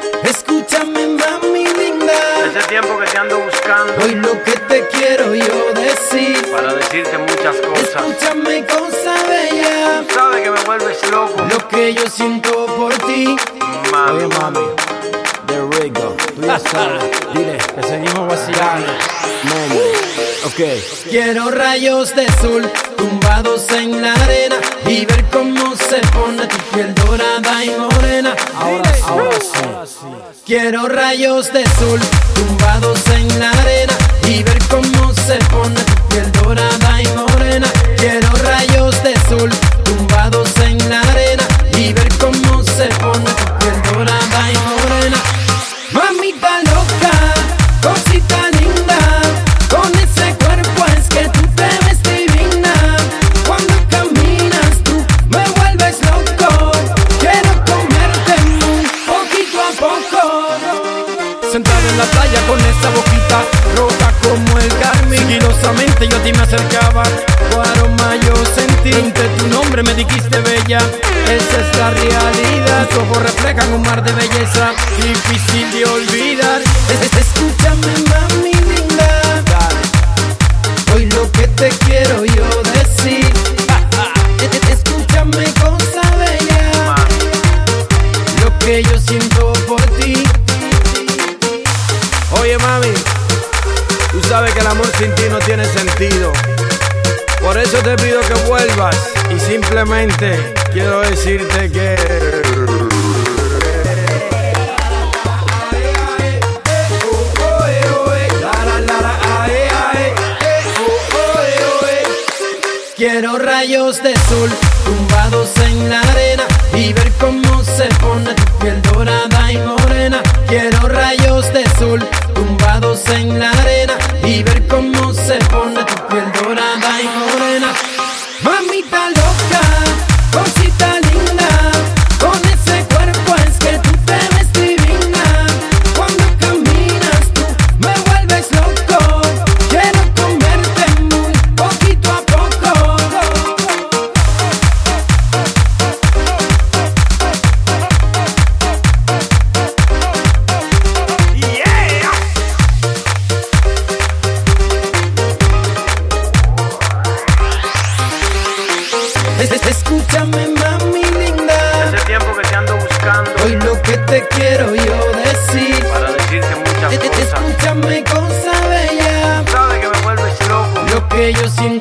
Escúchame, mami linda. Ese tiempo que te ando buscando. Hoy lo que te quiero yo decir. Para decirte muchas cosas. Escúchame, cosa bella. Tú sabes que me vuelves loco. Lo que yo siento por ti. Mami. Oye, mami, there we go. Tú ya sabes. Dile que seguimos vacilando. Mami, ok. Quiero rayos de sol tumbados en la arena y ver cómo se pone tu piel dorada y morena. Ahora sí. Quiero rayos de sol tumbados en la arena y ver cómo se pone tu piel dorada y morena. Quiero rayos de sol tumbados en la arena y ver cómo se pone tu piel dorada y morena. Mamita loca, cosita linda, con ese cuerpo es que tú te ves divina. Cuando caminas tú me vuelves loco. Quiero comerte muy poquito a poco. Sentada en la playa con esa boquita roja como el carmín. Sigilosamente yo a ti me acercaba, tu aroma yo sentí. Entre tu nombre me dijiste bella, esa es la realidad. Tus ojos reflejan un mar de belleza, difícil de olvidar. Escúchame, mami linda. Hoy lo que te quiero yo decir. Escúchame, cosa bella. Lo que yo siento por ti. Oye mami, tú sabes que el amor sin ti no tiene sentido. Por eso te pido que vuelvas y simplemente quiero decirte que quiero rayos de sol tumbados en la arena y ver cómo se pone tu piel dorada y morena. Quiero rayos de sol tumbados en la arena y ver cómo se pone tu piel dorada y morena. Mamita loca, cosita linda, con ese cuerpo es que tú te ves divina. Cuando caminas tú me vuelves loco. Quiero comerte muy poquito a poco. Escúchame, mami linda. Ese tiempo que te ando buscando. Hoy lo que te quiero yo decir. Para decirte muchas cosas. Escúchame, cosa bella. Tú sabes que me vuelves loco. Lo que yo siento